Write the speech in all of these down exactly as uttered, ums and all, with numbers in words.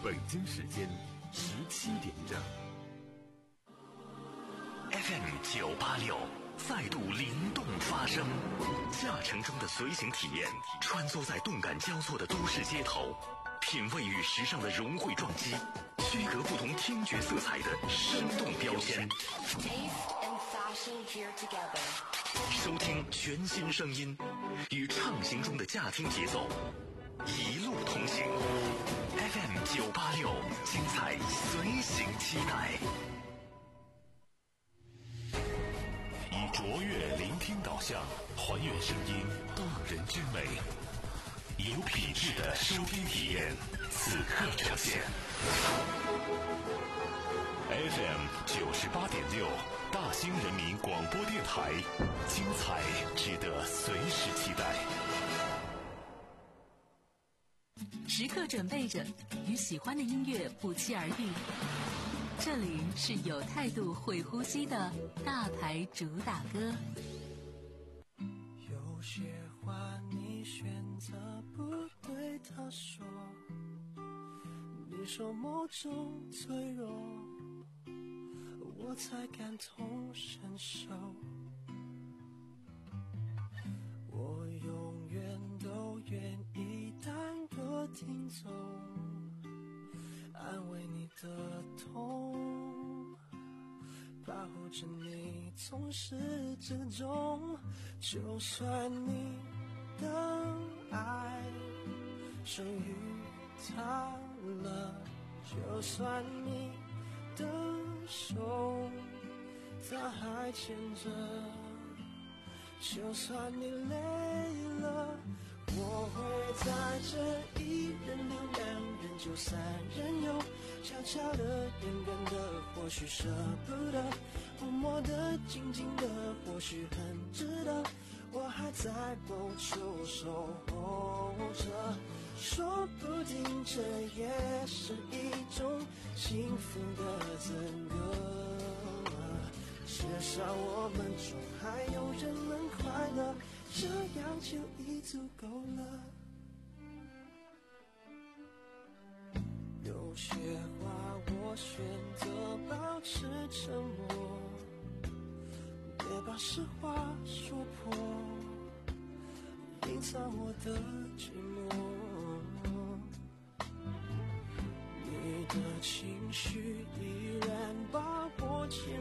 北京时间十七点整。 F M 九八六再度灵动发声，驾乘中的随行体验，穿梭在动感交错的都市街头，品味与时尚的融汇撞击，区隔不同听觉色彩的生动标签。收听全新声音，与畅行中的驾听节奏，一路同行。F M 九八六，精彩随行期待。以卓越聆听导向，还原声音动人之美，有品质的收听体验，此刻呈现。F M 九十八点六，大兴人民广播电台，精彩值得随时期待。 时刻准备着，与喜欢的音乐不期而遇。这里是有态度、会呼吸的大牌主打歌。 有些话你选择不对他说，你说某种脆弱，我才感同身受。我永远都愿意当个听众，安慰你的痛，保护着你从始至终。就算你的爱胜于他了，就算你的手他还牵着，就算你累了，我会在这一人留两人就三人游，悄悄的远远的或许舍不得，默默的静静的或许很值得，我还在某处守候着，说不定这也是一种幸福的资格，至少我们中还有人能快乐，这样就已足够了。有些话我选择保持沉默，别把实话说破，隐藏我的寂寞。你的情绪依然把我牵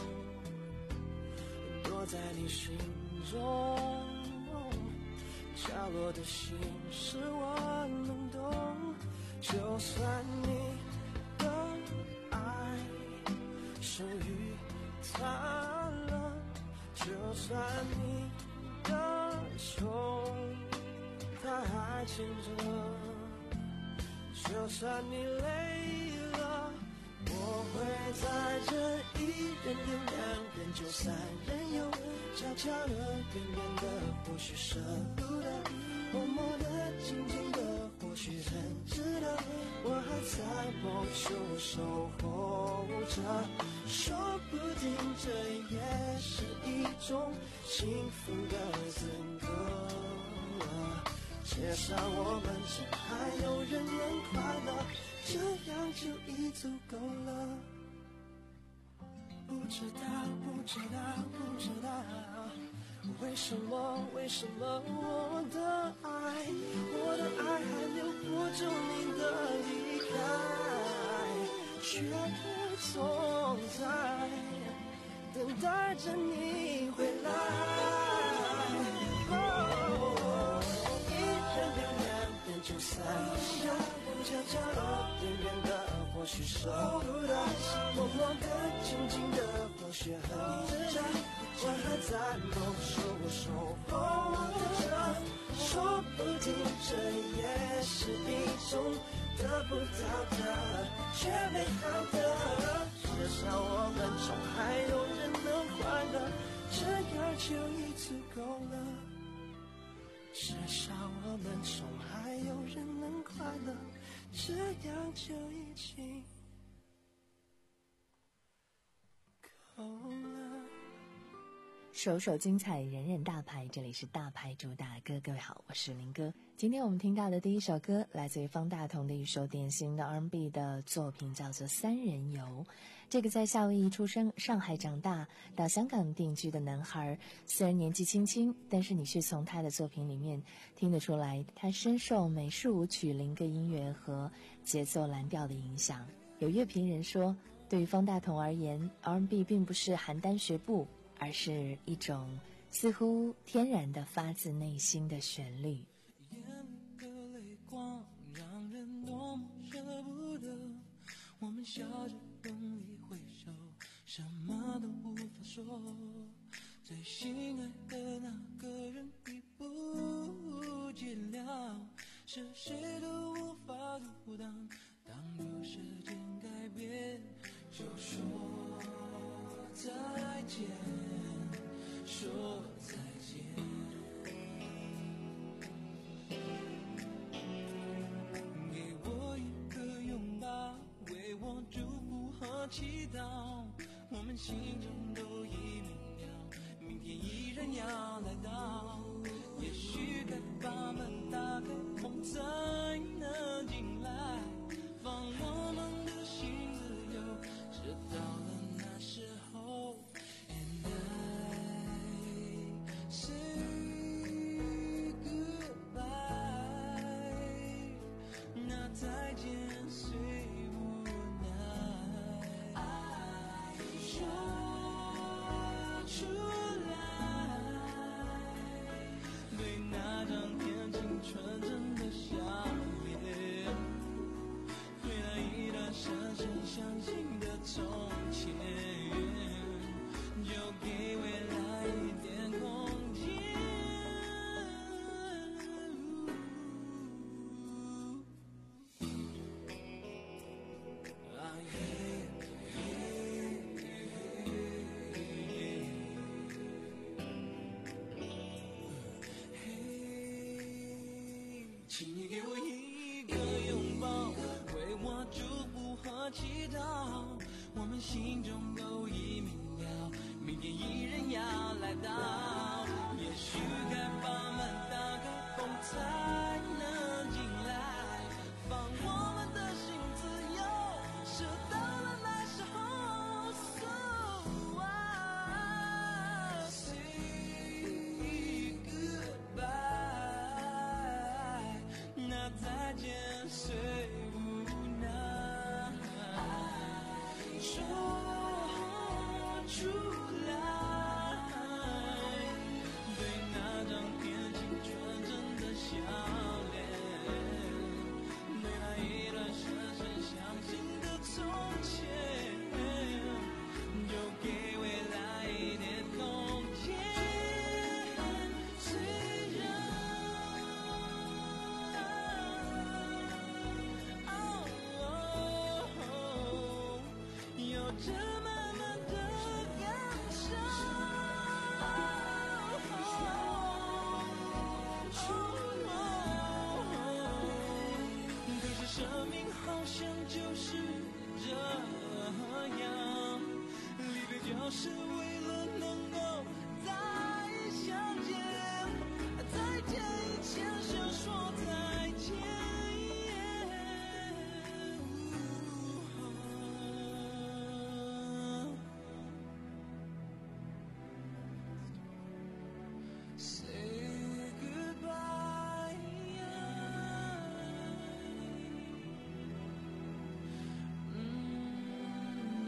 动，躲在你心中，角落的心事我能懂。就算你的爱胜于他了，就算你的手他还牵着，就算你累了，我会在这一人留两人就三人游，悄悄的远远的或许舍不得，默默的静静的或许很值得，我还在某处守候着，说不定这也是一种幸福的资格，至少我们这还有人能快乐，这样就已足够了。不知道不知道不知道为什么为什么我的爱我的爱还留不住你的离开，却总在等待着你回来。哦，一人留两人就三人游，悄悄的远远的或许舍不得，默默的静静的或许很值得，我还在某处守候着，说不定这也是一种得不到的却美好的，至少我们中还有人能快乐，这样就已足够了，至少我们中还有人能快乐，这样就已经够了。 首首精彩，人人大牌。这里是大牌主打歌，各位好，我是林哥。今天我们听到的第一首歌来自于方大同的一首典型的 R and B 的作品，叫做《三人游》。这个在夏威夷出生、上海长大到香港定居的男孩，虽然年纪轻轻，但是你是从他的作品里面听得出来，他深受美式舞曲、灵歌音乐和节奏蓝调的影响。有乐评人说，对于方大同而言， R and B 并不是邯郸学步，而是一种似乎天然的发自内心的旋律。 眼的泪光让人多么舍不得，我们笑着用力挥手，什么都无法说，最心爱的那个人已不见了，是谁都无法阻挡，当有时间改变，就说再见，说再见。给我一个拥抱，为我祝福和祈祷，我们心中都已明了，明天依然要来到，也许该把门打开，风才能进来，放我们的心自由，直到了那时候 And I say goodbye， 那再见虽无奈，说出来，对那张天青纯真的笑脸，对那一段深深相信的从前，就给未来一点空间。啊耶请你给我一个拥抱，为我祝福和祈祷，我们心中都已明了，明天依然要来到，也许该把门打开，风才能进来，放我们的心自由，是到了那时候 So I say goodbye， 那再见虽无奈，说出来，对那张天青纯真的笑脸，对那一段深深相信的从前，就给未来一点空间。虽然有着慢慢的感受，可是生命好像就是这样，离别就是为了能够再相见，再见以前先说再见。Say goodbye， 嗯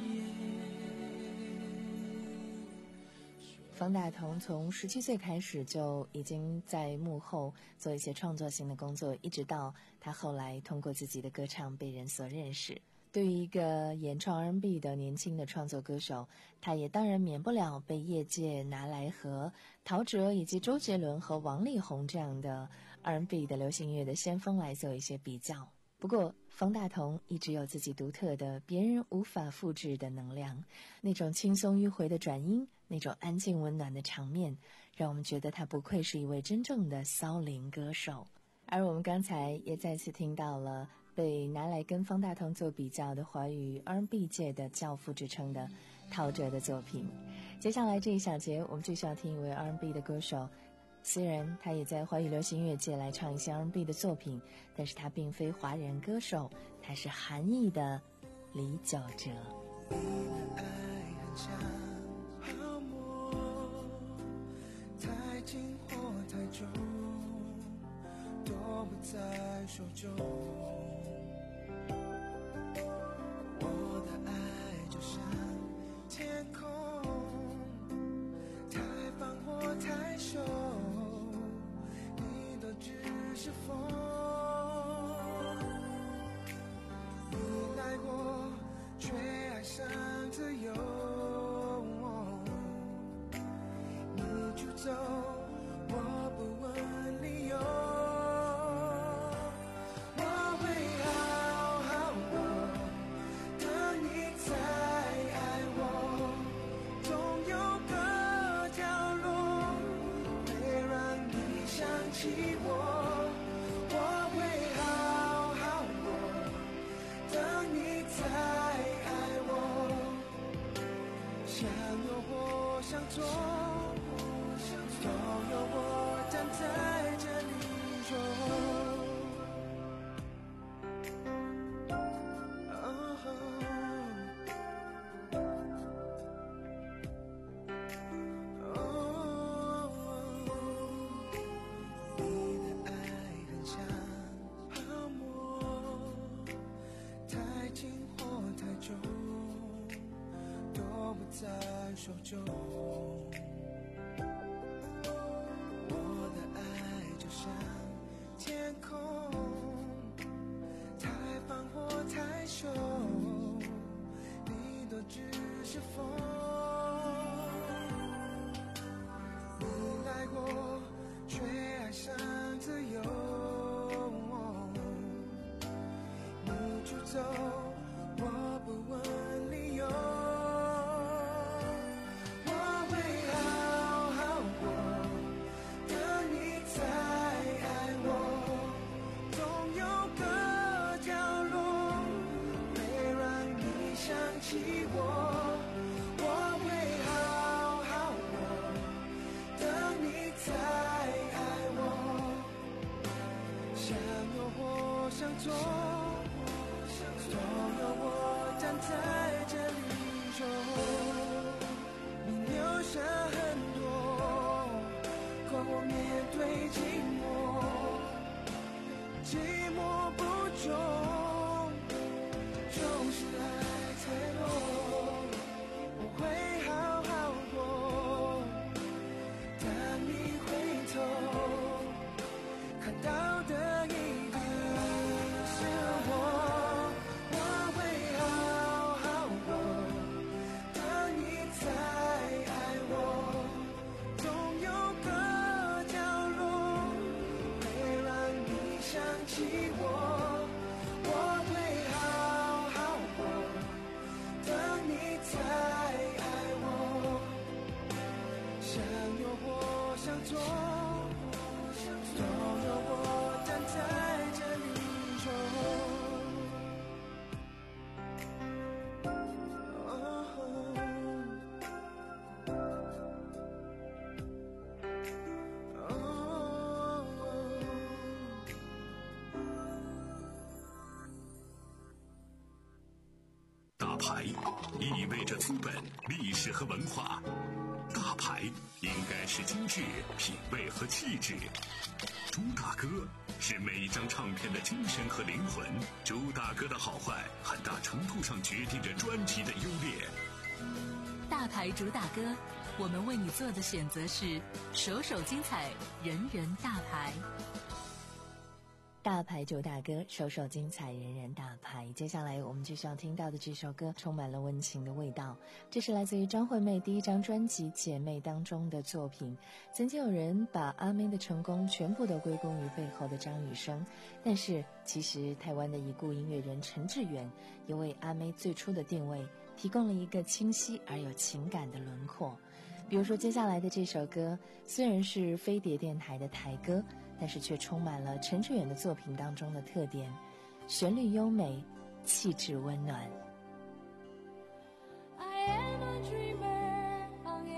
方大同从十七岁开始就已经在幕后做一些创作性的工作，一直到他后来通过自己的歌唱被人所认识。对于一个演唱 R and B 的年轻的创作歌手，他也当然免不了被业界拿来和陶喆以及周杰伦和王力宏这样的 R and B 的流行音乐的先锋来做一些比较。不过方大同一直有自己独特的别人无法复制的能量，那种轻松迂回的转音，那种安静温暖的场面，让我们觉得他不愧是一位真正的骚灵歌手。而我们刚才也再次听到了被拿来跟方大同做比较的华语 R and B 界的教父之称的陶喆的作品。 接下来这一小节，我们继续要听一位 R and B 的歌手。虽然他也在华语流行音乐界来唱一些 R and B 的作品，但是他并非华人歌手，他是韩裔的李玖哲。 你的爱很像泡沫，太近或太重，都不在手中。我的爱就像天空，太放或太收，你都只是风。你来过，却爱上自由。你就走，我不问理由。我会好好过，等你再爱我。总有个角落，会让你想起我。我会好好过，等你再爱我。想有或想做，都有我站在这里说。手中，我的爱就像天空，太放或太收，你都只是风。你来过，却爱上自由。你就走，我不问理由。起我，我会好好过，等你再爱我。想有或想做，都有我站在这里说。你留下很多，可我面对寂寞，寂寞不终，就是爱。我会好好过，当你回头看到的一定是我。我会好好过，当你再爱我。总有个角落，会让你想起我。想做，都有我站在这里说。 大牌意味着资本、历史和文化。大牌应该是精致、品味和气质。朱大哥是每一张唱片的精神和灵魂。朱大哥的好坏，很大程度上决定着专辑的优劣。 大牌主打歌，我们为你做的选择是首首精彩，人人大牌。 大牌主打歌，首首精彩，人人大牌。接下来我们继续要听到的这首歌充满了温情的味道，这是来自于张惠妹第一张专辑《姐妹》当中的作品。曾经有人把阿妹的成功全部都归功于背后的张雨生，但是其实台湾的已故音乐人陈志远也为阿妹最初的定位提供了一个清晰而有情感的轮廓。比如说接下来的这首歌，虽然是飞碟电台的台歌，但是却充满了陈志远的作品当中的特点，旋律优美，气质温暖。 I am a dreamer,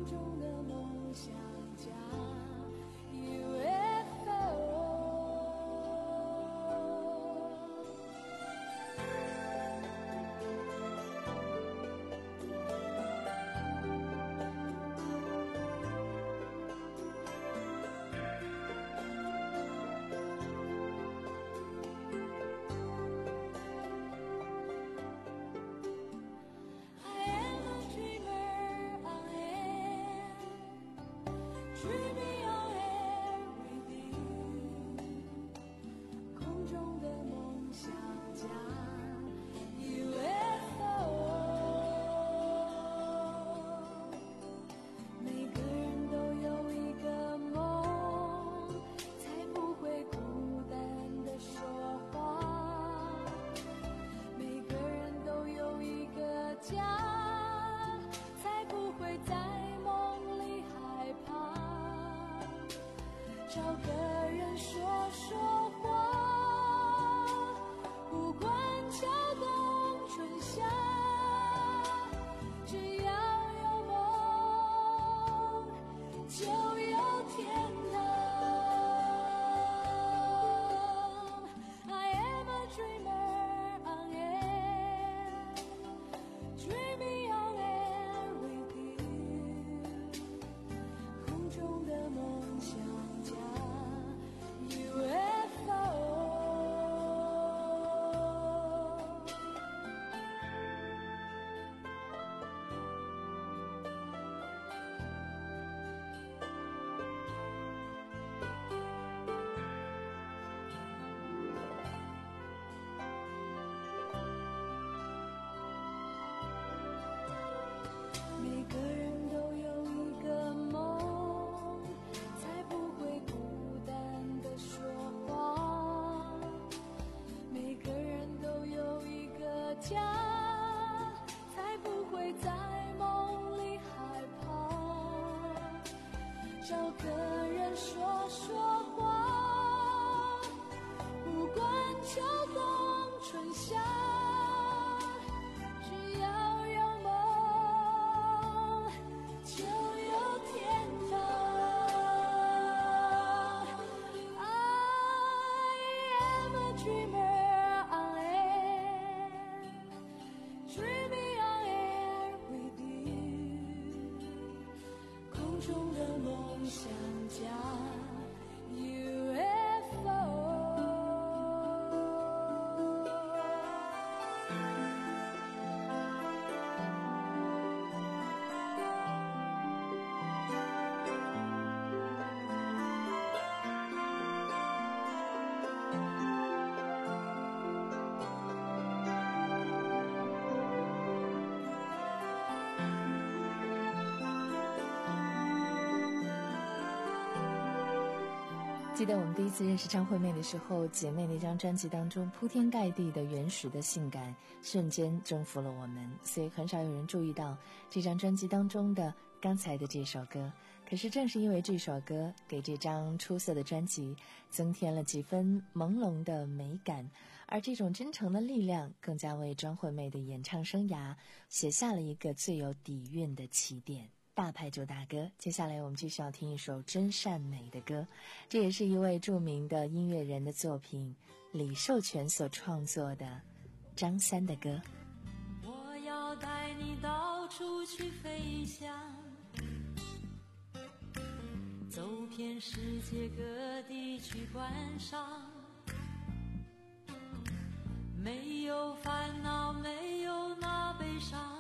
找个人说说话，不管秋冬春夏，只要有梦就有天堂。 I am a dreamer on air, dreaming on air with you， 空中的梦想家 U F O。 每个人都有一个梦，才不会孤单地说谎。每个人都有一个家，才不会在梦里害怕。找个人说说话，不管秋冬春夏。 只要有梦，就有天堂。I am a dreamer on air, dreaming on air with you。空中的梦想家 U F O。 记得我们第一次认识张惠妹的时候，姐妹那张专辑当中铺天盖地的原始的性感瞬间征服了我们，所以很少有人注意到这张专辑当中的刚才的这首歌。可是正是因为这首歌，给这张出色的专辑增添了几分朦胧的美感，而这种真诚的力量更加为张惠妹的演唱生涯写下了一个最有底蕴的起点。大牌主打歌，接下来我们继续要听一首真善美的歌，这也是一位著名的音乐人的作品，李寿全所创作的张三的歌。 我要带你到处去飞翔，走遍世界各地去观赏，没有烦恼，没有那悲伤。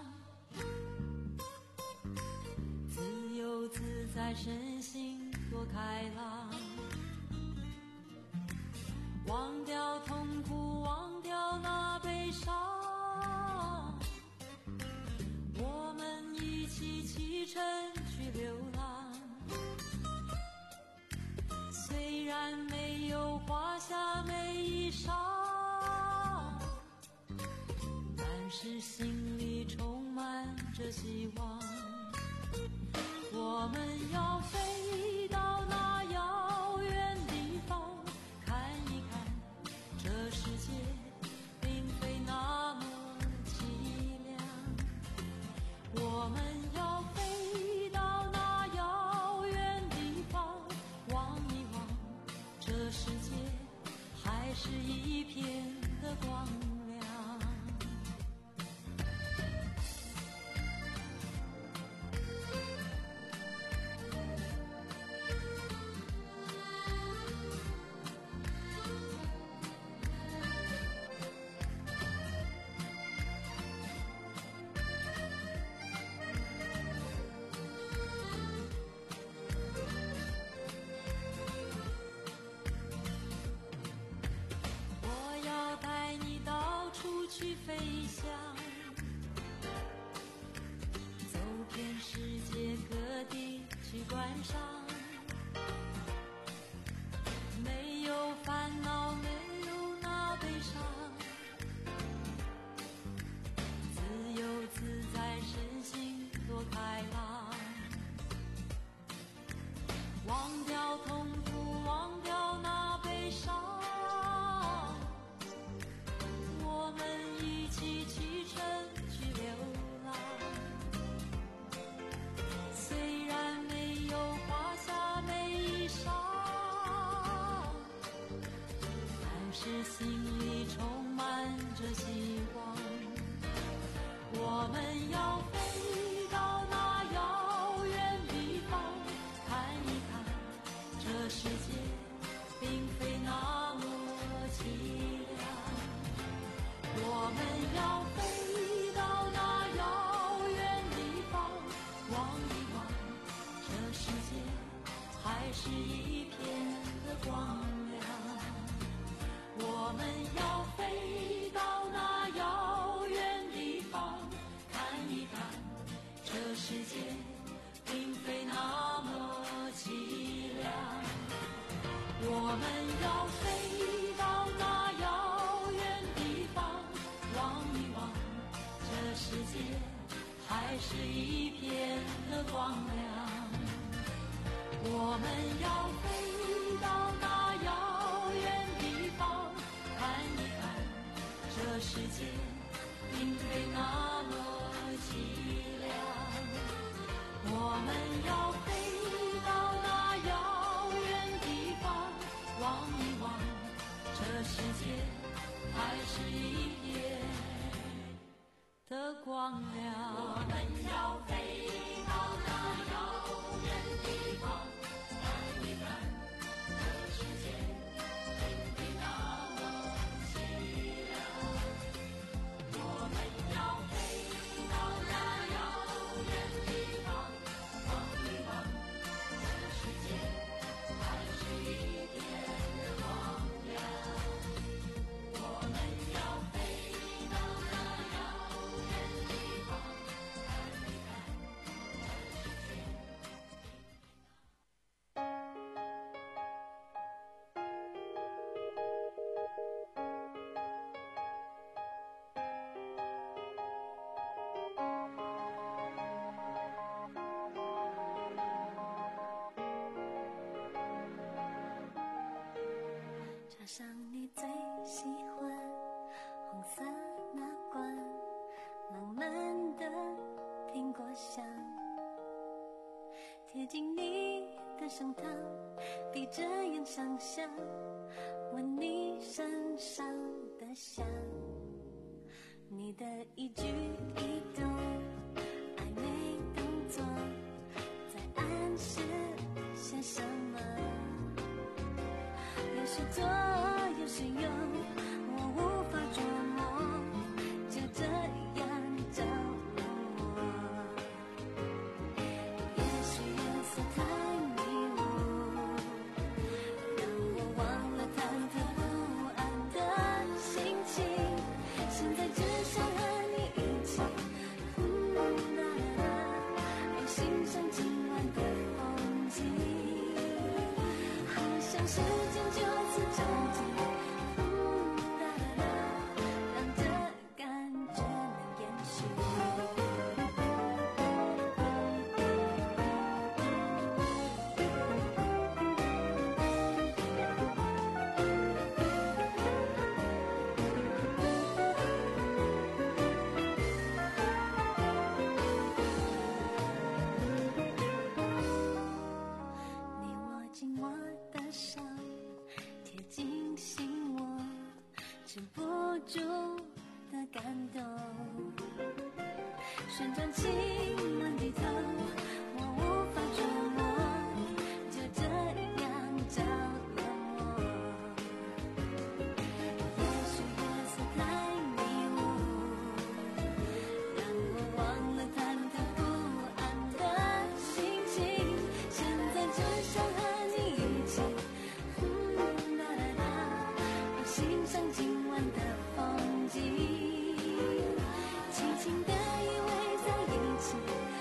自由自在，身心多开朗，忘掉痛苦，忘掉那悲伤，我们一起启程去流浪。虽然没有华厦美衣裳，但是心里充满着希望。 我们要飞到那遥远地方，看一看这世界并非那么凄凉。我们要飞到那界各地去观赏，没有烦恼，没有那悲伤，自由自在，身心多开朗，忘掉痛苦，忘掉那悲伤，我们一起启程去流浪。虽然没有华厦美衣裳，但是心里充满着希望。我们要飞到那遥远地方，看一看这世界并非那么凄凉。我们要飞到那遥远地方，望一望这世界还是一片的光亮。我们要飞到那遥远地方，看一看这世界并非那么凄凉。我们要飞到那遥远地方，望一望这世界还是一片的光亮。我们要飞到那遥远地方，看一看这世界并非那么凄凉。我们要飞到那遥远地方，望一望这世界还是一片的光亮。我们要飞到那遥远地方，看一看这世界并非那么凄凉。我们要飞到那遥远地方，望一望这世界还是一片的光亮。我们要飞到那遥远地方，看一看这世界。插上你最喜欢红色那罐浪漫的苹果香，贴近你的胸膛，闭着眼想象，闻你身上的香，你的一举一动暧昧动作在暗示些什么，有时做有时用，我无法琢磨，就这样着了我。也许颜色太迷雾，让我忘了忐忑不安的心情，现在只想和你一起，嗯啦啦啦，我欣赏今晚的风景，好像时间就此暂停，嗯啦啦啦，让这感觉能延续。你握紧我的手，贴近心窝，止不住的感动。旋转亲吻低头，我无法琢磨，就这样着了魔。也许夜色太迷雾，让我忘了忐忑不安的心情，现在只想和你一起，嗯啦啦啦，我欣赏今晚的风景，轻轻地依偎在一起。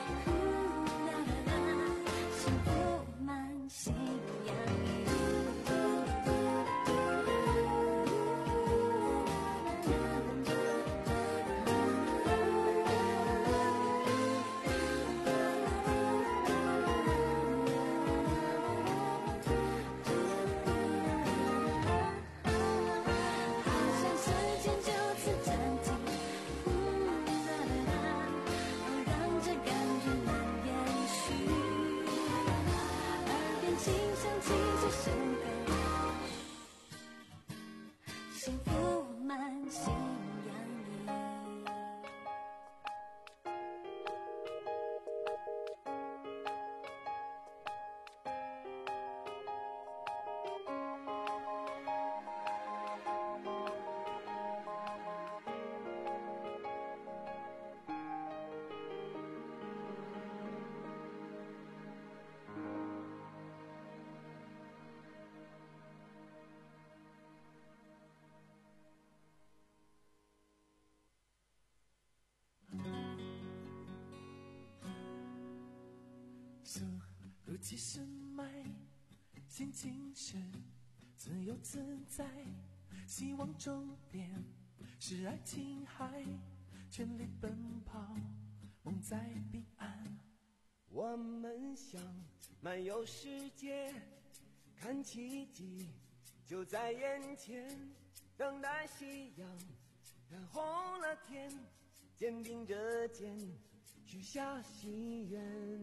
速度其实慢，心情是自由自在，希望终点是爱琴海，全力奔跑，梦在彼岸。我们想漫游世界，看奇迹就在眼前，等待夕阳染红了天，肩并着肩许下心愿。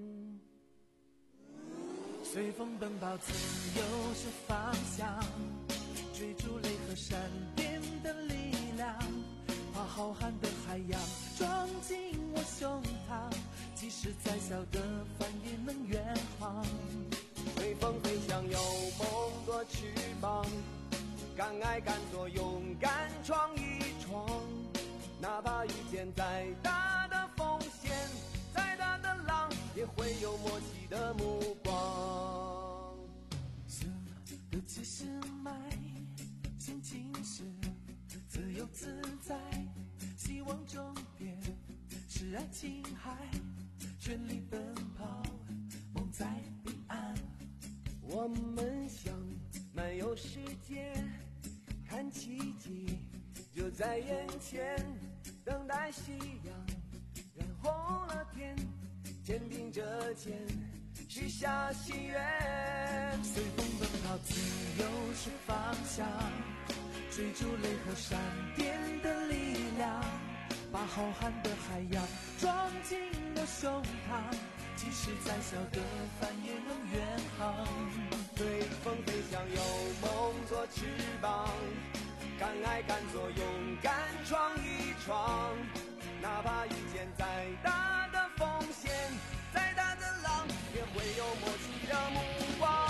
随风奔跑，自由是方向，追逐雷和闪电的力量，把浩瀚的海洋装进我胸膛，即使再小的帆也能远航。随风飞翔，有梦做翅膀，敢爱敢做，勇敢闯一闯，哪怕遇见再大的风险，再大的浪，也会有默契的目光。速度其实慢，心情是自由自在，希望终点是爱琴海，全力奔跑，梦在彼岸。我们想漫游世界，看奇迹就在眼前，等待夕阳染红了天，肩并着肩许下心愿。随风奔跑，自由是方向，追逐雷和闪电的力量，把浩瀚的海洋装进我胸膛，即使再小的帆也能远航。随风飞翔，有梦做翅膀，敢爱敢做，勇敢闯一闯，哪怕遇见再大的风险，再大的浪，也会有默契的目光。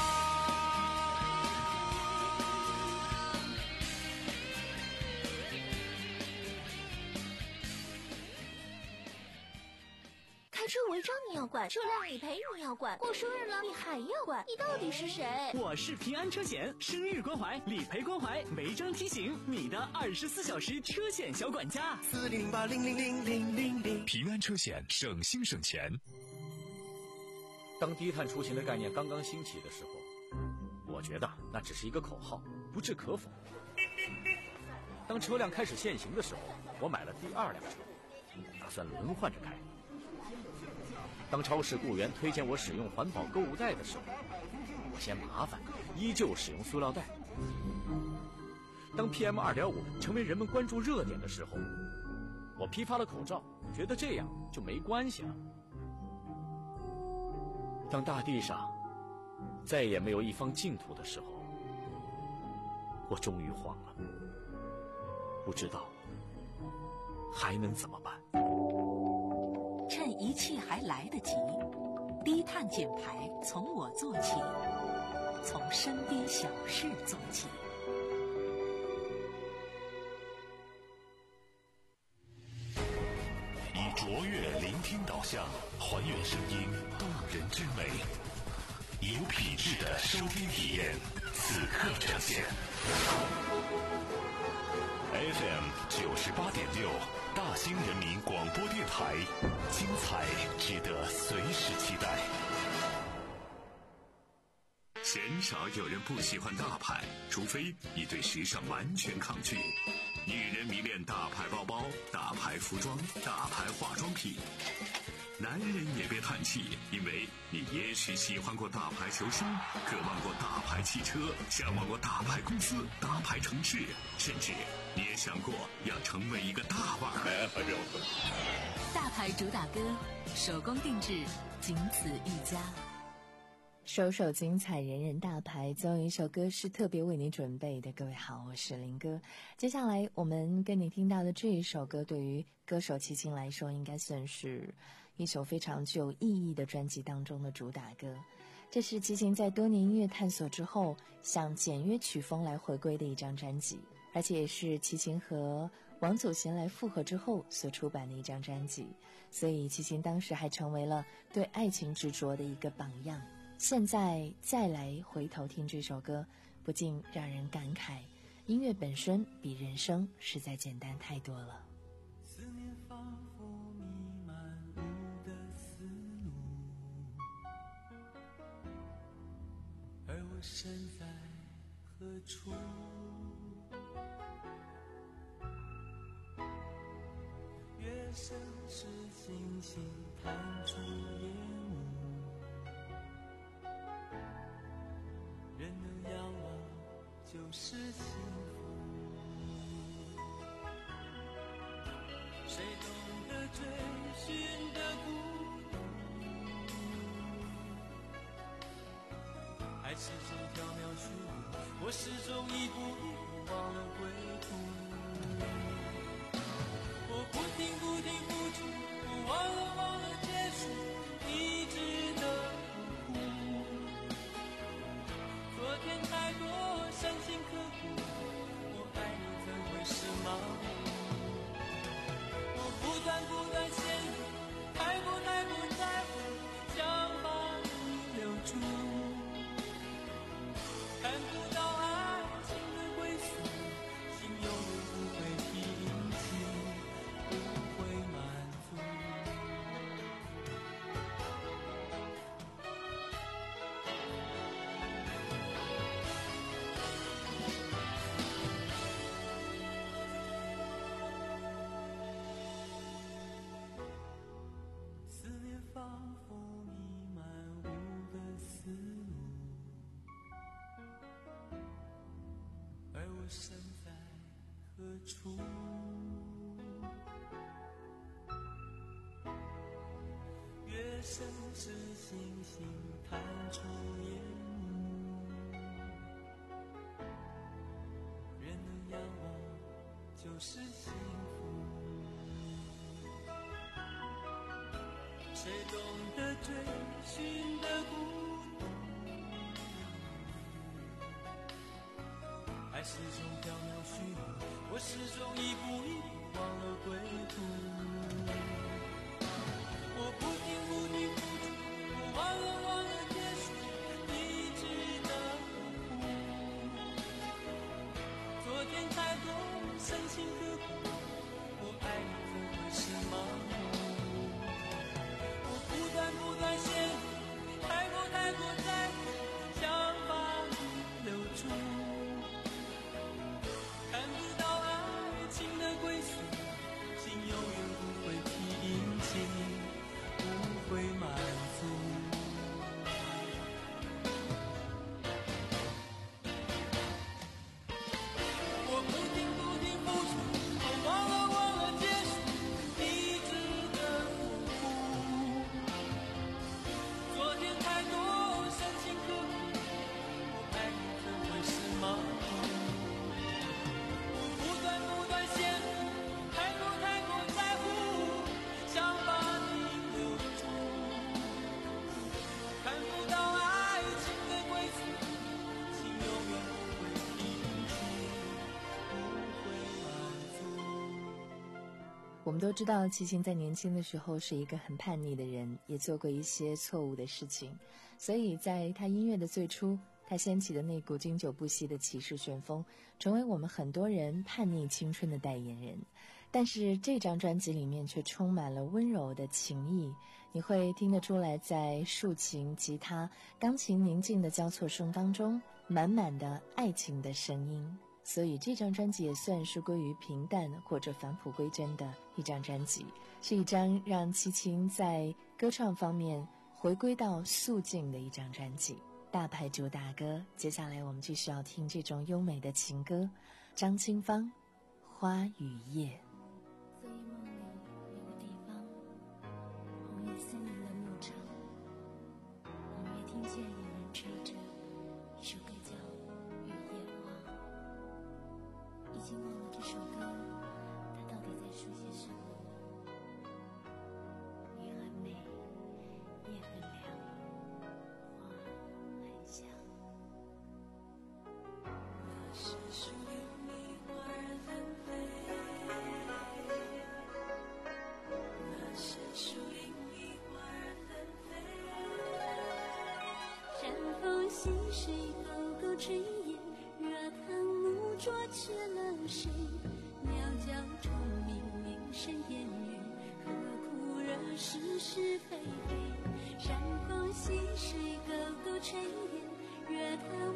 开车违章你要管，车辆理赔你要管，过生日了你还要管，你到底是谁？ 我是平安车险，生日关怀、理赔关怀、违章提醒，你的二十四小时车险小管家。 四零零八零零零零零零。 平安车险，省心省钱。 当低碳出行的概念刚刚兴起的时候，我觉得那只是一个口号，不置可否。当车辆开始限行的时候，我买了第二辆车，打算轮换着开。当超市雇员推荐我使用环保购物袋的时候，我嫌麻烦，依旧使用塑料袋。当 P M 二点五 成为人们关注热点的时候，我批发了口罩，觉得这样就没关系了。当大地上再也没有一方净土的时候，我终于慌了，不知道还能怎么办。 趁一切还来得及，低碳减排从我做起，从身边小事做起。 以卓越聆听导向，还原声音动人之美，以有品质的收听体验，此刻呈现。F M 九十八点六，大兴人民广播电台，精彩值得随时期待。鲜少有人不喜欢大牌，除非你对时尚完全抗拒。女人迷恋大牌包包、大牌服装、大牌化妆品。男人也别叹气，因为你也许喜欢过大牌球星，渴望过大牌汽车，向往过大牌公司、大牌城市，甚至你也想过要成为一个大腕儿。 大牌主打歌，手工定制，仅此一家。 首首精彩，人人大牌。最后一首歌是特别为你准备的。各位好，我是林哥。接下来我们跟你听到的这一首歌，对于歌手齐秦来说，应该算是一首非常具有意义的专辑当中的主打歌。这是齐秦在多年音乐探索之后，向简约曲风来回归的一张专辑，而且也是齐秦和王祖贤来复合之后所出版的一张专辑。所以齐秦当时还成为了对爱情执着的一个榜样。现在再来回头听这首歌，不禁让人感慨，音乐本身比人生实在简单太多了。 思念仿佛弥漫我的思路， 我身在何处？月升时，星星探出烟雾，人能仰望就是幸福。谁懂得追寻的孤独，爱始终缥缈虚无，我始终一步一步忘了归途。我不停不停付出，我忘了忘了结束，一直的苦。昨天太多伤心刻骨，我爱你怎会是盲目？我不断不断陷入，太过太过在乎，想把你留住。看不到爱情的归宿，心永远不会平静，不会满足。思念仿佛弥漫无的思路，而我身在何处？月升时，星星探出烟雾，人能仰望就是幸福。谁懂得追寻的孤独，爱始终缥缈虚无，我始终一步一步忘了归途。我不停不停付出，我忘了忘了结束，一直的苦。昨天太多深情刻骨，我爱你怎会是盲目？我不断不断陷入，太过太过在乎，想把你留住。看不到爱情的归宿，心永远不会平静，不会满足。我不停不停付出，我忘了忘了结束，一直的苦。昨天太多深情刻骨，我爱你怎会是盲目？不断不断陷入，太过太过在乎，想把你留住。看不到爱情的归宿，心永远不会平静，不会满足。 我们都知道齐秦在年轻的时候是一个很叛逆的人，也做过一些错误的事情，所以在他音乐的最初，他掀起的那股经久不息的骑士旋风，成为我们很多人叛逆青春的代言人。但是这张专辑里面却充满了温柔的情意，你会听得出来，在竖琴、吉他、钢琴宁静的交错声当中，满满的爱情的声音。所以这张专辑也算是归于平淡或者返璞归真的一张专辑，是一张让齐秦在歌唱方面回归到素净的一张专辑。大牌主打歌，接下来我们继续要听这种优美的情歌，张清芳《花与叶》。 在梦里有个地方，红叶森林的牧场，隐约听见有人吹着一首歌叫《雨夜花》。已经忘了这首歌它到底在说些什么。雨很美，夜很凉，花很香。那是树林里花儿纷飞，那是树林里花儿纷飞。山风细水，沟沟炊烟，热汤木灼却了谁？鸟叫虫鸣，鸣声烟雨，何苦惹是是非非？山风细水，沟沟炊烟，热汤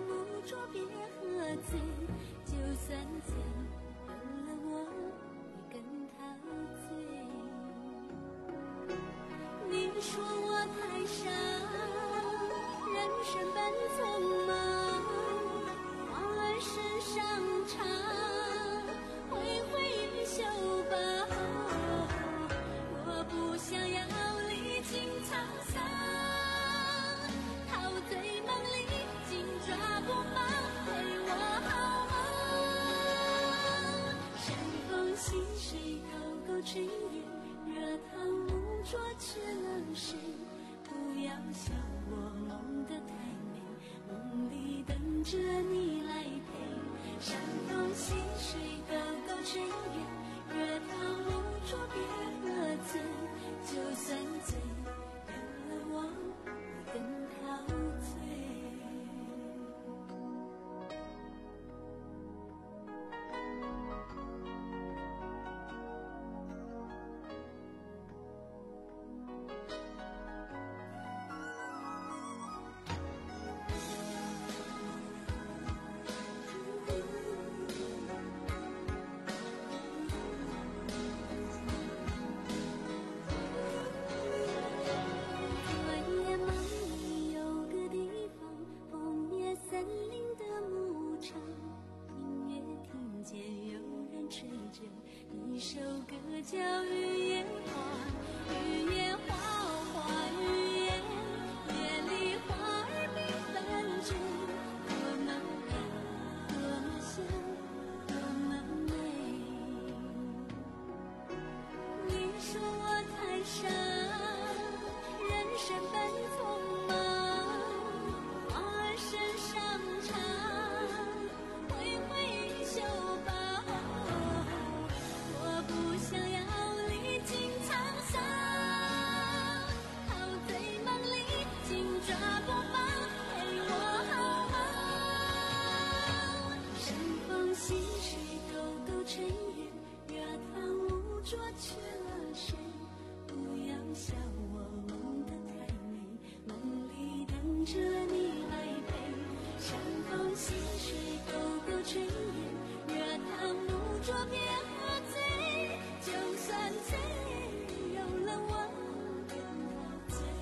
叫雨夜花，雨夜花花雨夜，夜里花儿缤纷着，多么美，多么香，多么美。你说我太傻，人生本匆忙，花儿身上插，挥挥袖吧。我不想要历经沧桑，陶醉梦里紧抓不放，陪我好好。山风细水，沟沟成烟，热汤污浊去了谁？不要笑我梦得太美，梦里等着你来陪。山风细水，沟沟成烟，热汤污浊别喝醉，就算醉有了我更陶醉。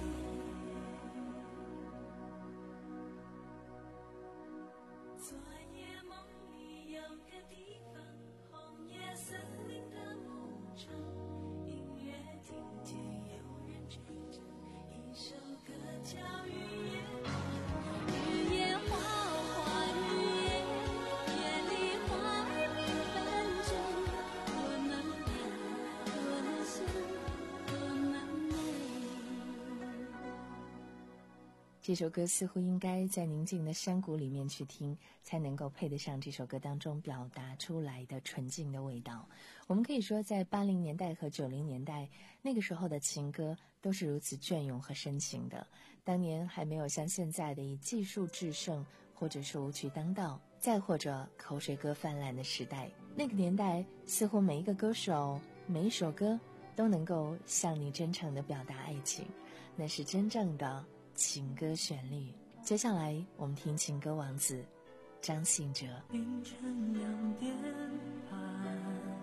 昨夜梦里有个地方，红叶森林的牧场，音乐听见有人吹着一首歌叫雨夜花，雨夜花花雨夜，夜里花儿缤纷着，多么美，多么香，多么美。 这首歌似乎应该在宁静的山谷里面去听，才能够配得上这首歌当中表达出来的纯净的味道。我们可以说，在八零年代和九零年代，那个时候的情歌都是如此隽永和深情的。当年还没有像现在的以技术制胜，或者是舞曲当道，再或者口水歌泛滥的时代。那个年代，似乎每一个歌手、每一首歌都能够向你真诚地表达爱情，那是真正的情歌旋律。接下来我们听情歌王子张信哲。 凌晨两点半，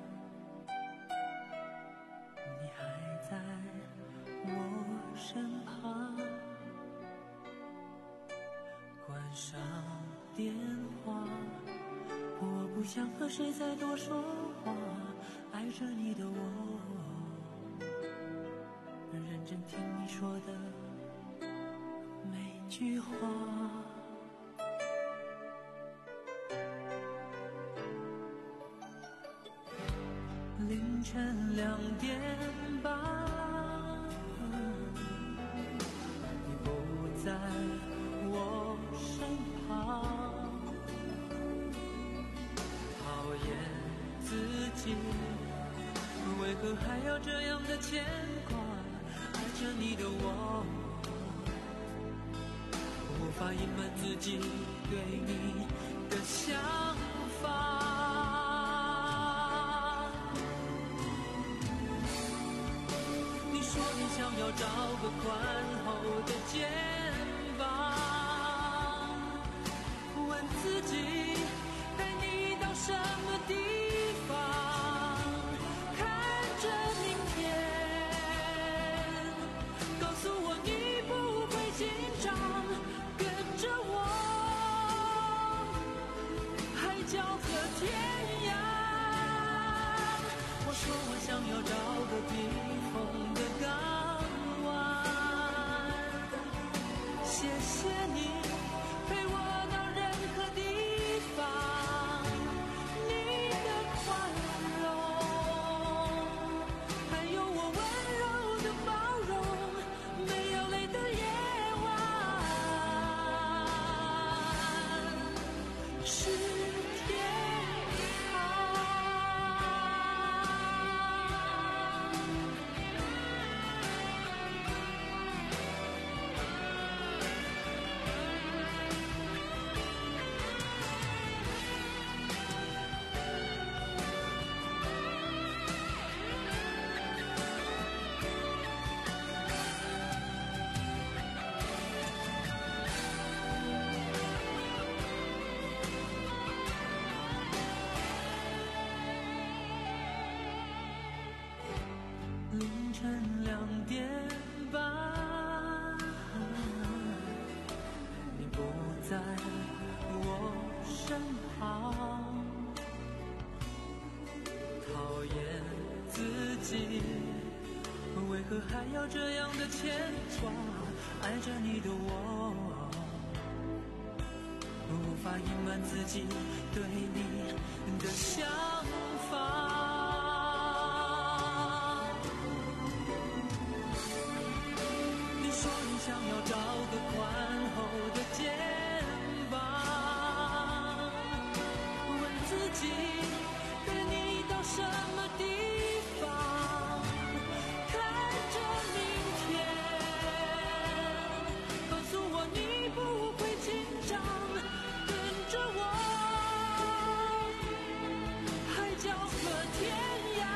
你还在我身旁，关上电话，我不想和谁再多说话，爱着你的我，认真听你说的每句话。凌晨两点半，你不在我身旁，讨厌自己，为何还要这样的牵挂？爱着你的我，无法隐瞒自己对你的想法。说你想要找个宽厚的肩膀，问自己带你到什么地方，看着明天，告诉我你不会紧张，跟着我海角和天涯。我说我想要找个避风的港湾，谢谢你陪我到任何地方，你的宽容，还有我温柔的包容，没有泪的夜晚是天堂。 牵挂，爱着你的我，无法隐瞒自己对你的想法。你说你想要找个宽厚的肩膀，问自己带你到什么地方，看着明天，告诉我你不会紧张，跟着我海角和天涯。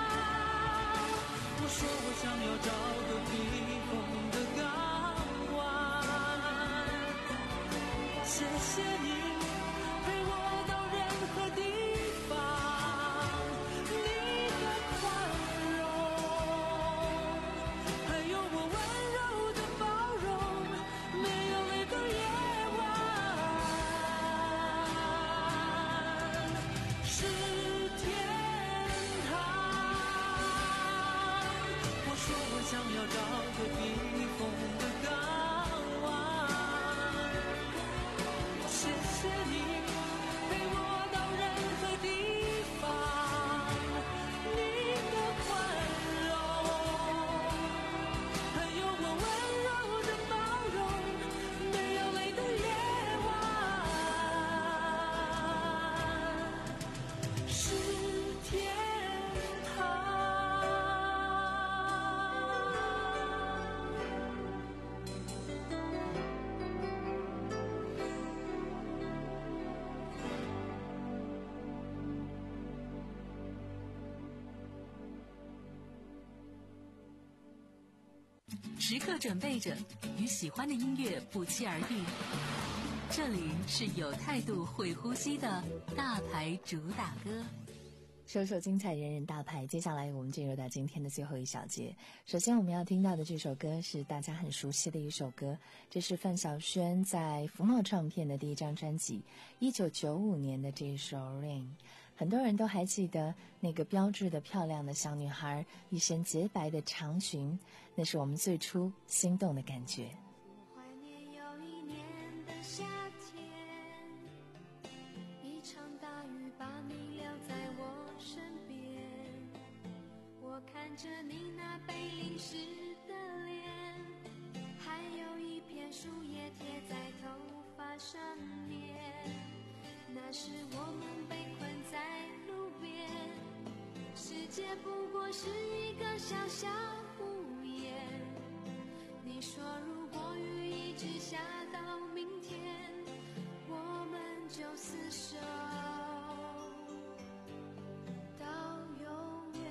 我说我想要找个避风的港湾，谢谢你陪我到任何地方，你的宽容，还有我温柔的包容，没有泪的夜晚是天堂。我说我想要找个避风的港湾，谢谢你陪我到任何地方，你的宽容，还有我温柔的包容，没有泪的夜晚是天堂。 时刻准备着，与喜欢的音乐不期而遇。这里是有态度、会呼吸的大牌主打歌。 首首精彩，人人大牌。接下来我们进入到今天的最后一小节。首先我们要听到的这首歌是大家很熟悉的一首歌，这是范晓萱在福茂唱片的第一张专辑一九九五年的这首 Rain。 很多人都还记得那个标致的漂亮的小女孩，一身洁白的长裙，那是我们最初心动的感觉。 怀念有一年的夏天，一场大雨把你留在我身边，我看着你那被淋湿的脸，还有一片树叶贴在头发上面，那时我们被困在路边，世界不过是一个小小屋檐，你说如果雨一直下到明天，我们就厮守到永远。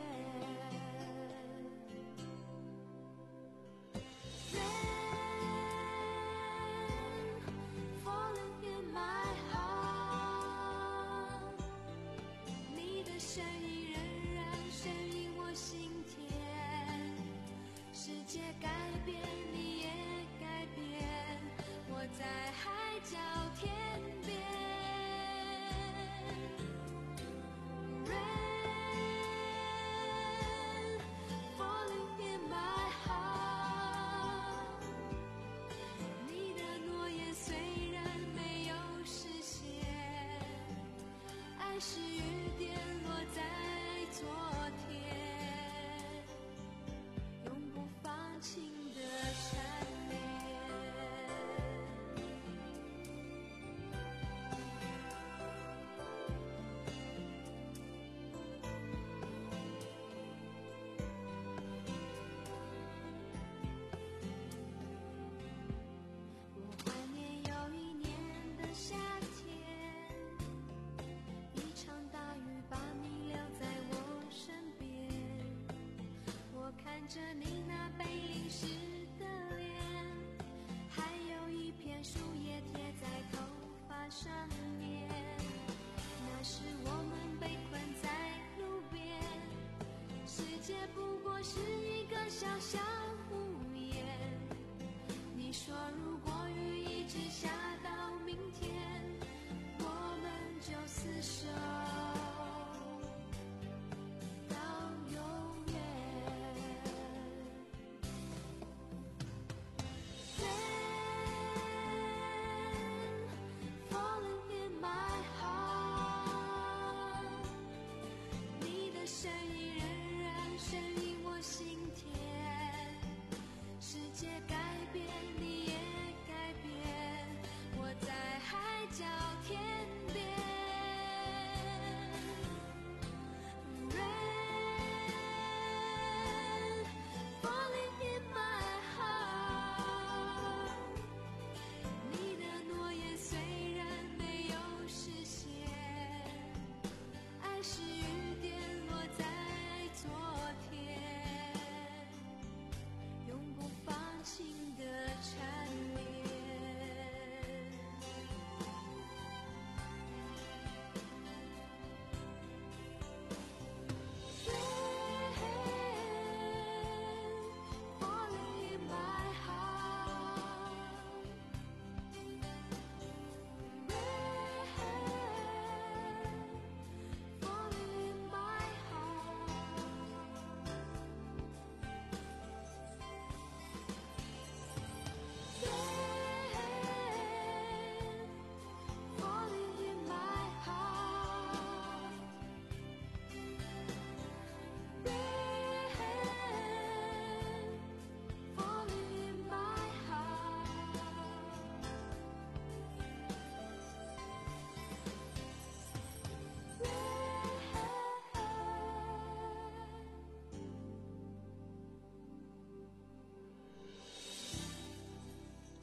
Rain falling in my heart， 你的声音仍然声音我心田，世界改变你也改变，我在海角天边。Rain falling in my heart， 你的诺言虽然没有实现，爱是雨点落在昨天，永不放晴的缠绵。我怀念有一年的夏天，一场大雨把你留在我身边，我看着你那被淋湿的脸，还有一片树叶贴在头发上面，那时我们被困在路边，世界不过是一个小小屋檐，你说如果雨一直下到明天，我们就厮守到永远。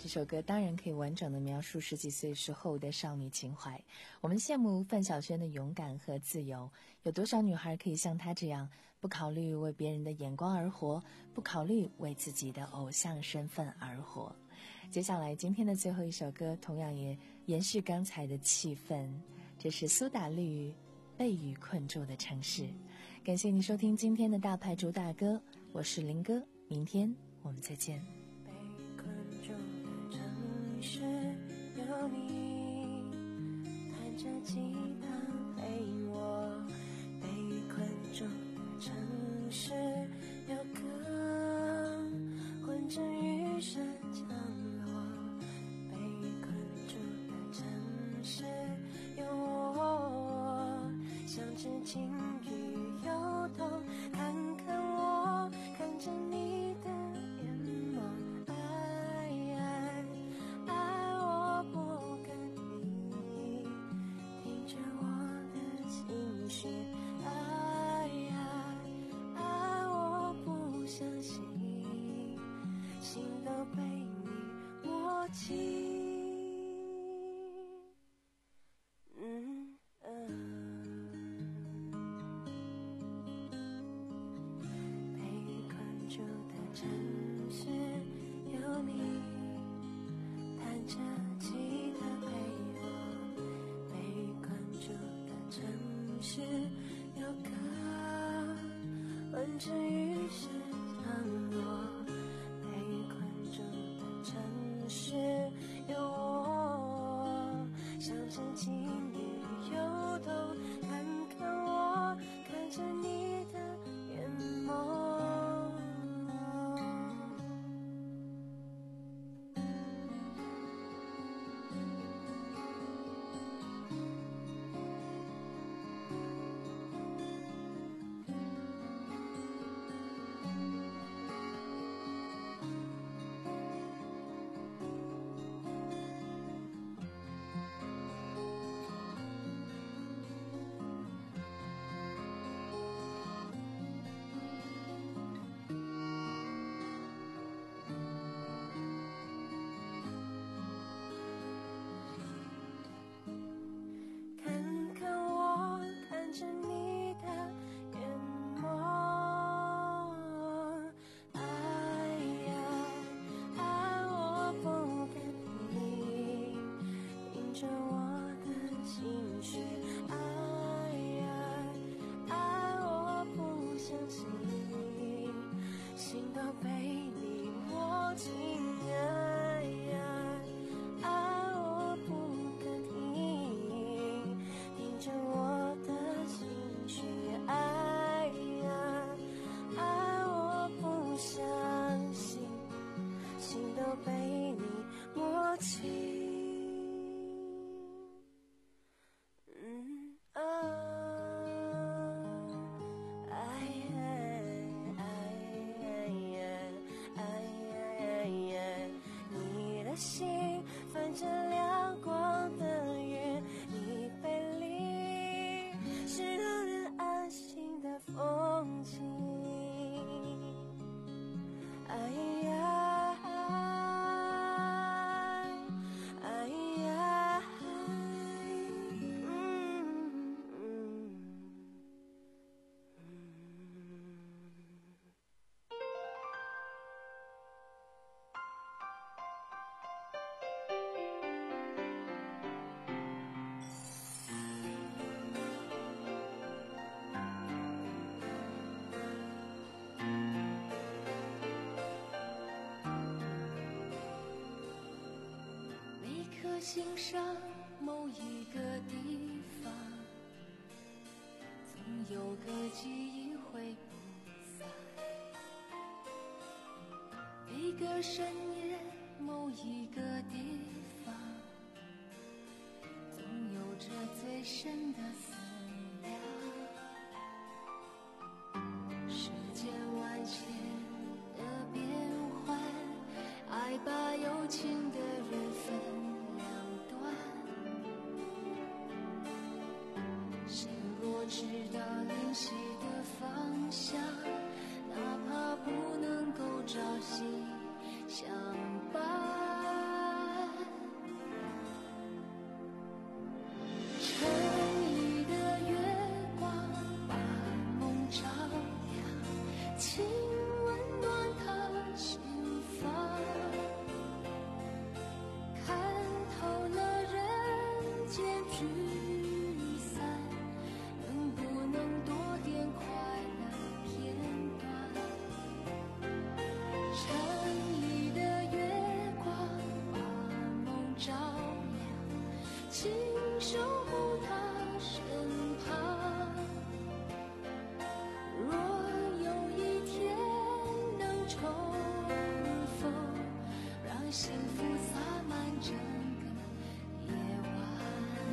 首歌当然可以完整的描述十几岁时候的少女情怀。我们羡慕范晓萱的勇敢和自由，有多少女孩可以像她这样，不考虑为别人的眼光而活，不考虑为自己的偶像身份而活。接下来今天的最后一首歌同样也延续刚才的气氛，这是苏打绿被雨困住的城市。感谢你收听今天的大牌主打歌，我是林哥，明天我们再见。 被困住的城市有你，弹着吉他陪我，被困住的城市有歌混着雨声降落，被困住的城市有我，像只鲸鱼游动，看看我，看着你的眼眸，爱爱爱我不跟你，听着我的情绪，爱爱爱我不相信，心都被你握紧。嗯住的城市有你，弹着吉他陪我，被困住的城市有歌混着雨声降落，被困住的城市有我，像只鲸鱼游动，看看我，看着你的眼眸。心泛着亮光的月，你背离是让人安心的风景。哎呀，哎呀，嗯嗯心上某一个地方，总有个记忆挥不散。每个深夜某一个地方，总有着最深的思量。世间万千的变幻，爱把有情的人分知道灵犀的方向，哪怕不能够朝夕相伴。 守护他身旁。若有一天能重逢，让幸福洒满整个夜晚。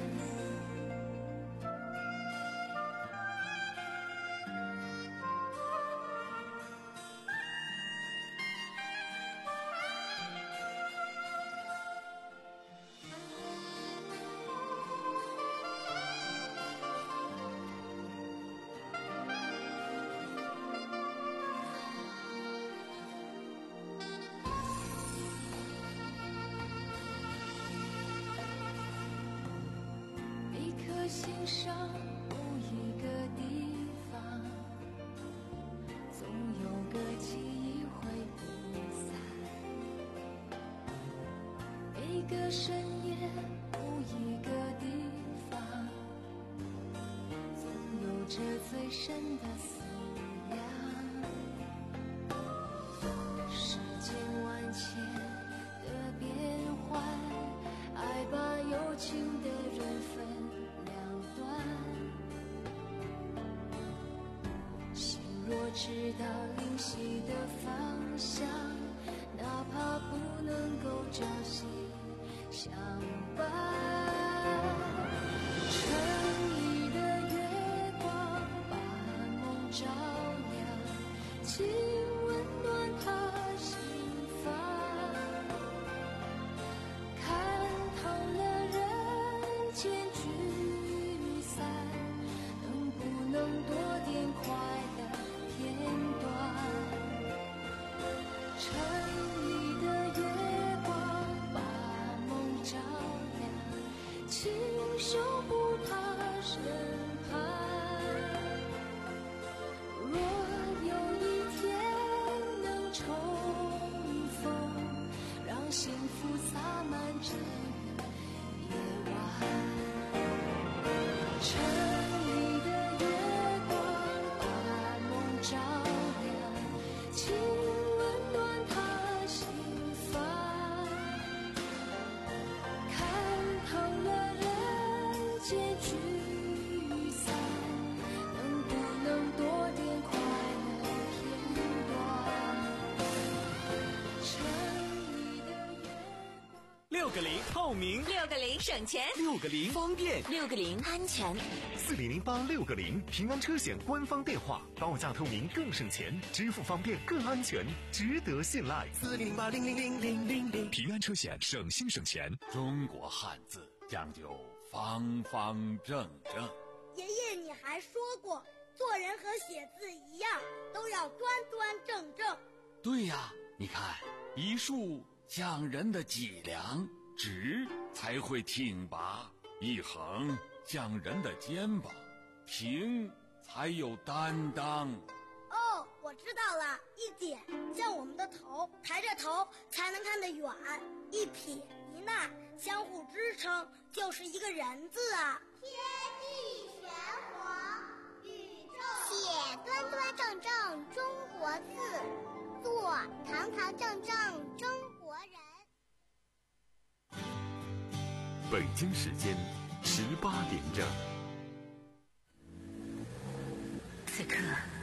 心上某一个地方，总有个记忆会不散。每个深夜某一个地方，总有着最深的思量。世间万千的变幻，爱把有情的人分若知道灵犀的方向，哪怕不能够朝夕相伴。城里的月光把梦照亮，请温暖他心房。看透了人间聚散，能不能多点快乐片段？城里的月光把梦照亮，请守护他身旁。若有一天能重逢，让幸福洒满整个夜晚。城里的月光把梦照亮，请温暖他心房。看透了人间聚散，能不能多点快乐片段？城里的月光。 六个零透明， 六个零省钱， 六个零方便， 六个零安全。 四零零八六个零平安车险官方电话，报价透明更省钱，支付方便更安全，值得信赖。 四零八零零零零零零， 平安车险省心省钱。 中国汉字讲究方方正正。 爷爷，你还说过，做人和写字一样，都要端端正正。 对呀，你看，一竖讲人的脊梁，直才会挺拔；一横讲人的肩膀，平才有担当。 哦，我知道了，一点像我们的头，抬着头才能看得远；一撇一捺相互支撑，就是一个人字啊。 天地玄黄，宇宙写端端正正中国字，做堂堂正正中国人。 北京时间十八点整。 此刻